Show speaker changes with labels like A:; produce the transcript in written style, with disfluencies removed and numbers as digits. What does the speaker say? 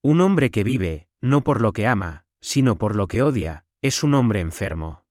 A: Un hombre que vive, no por lo que ama, sino por lo que odia, es un hombre enfermo.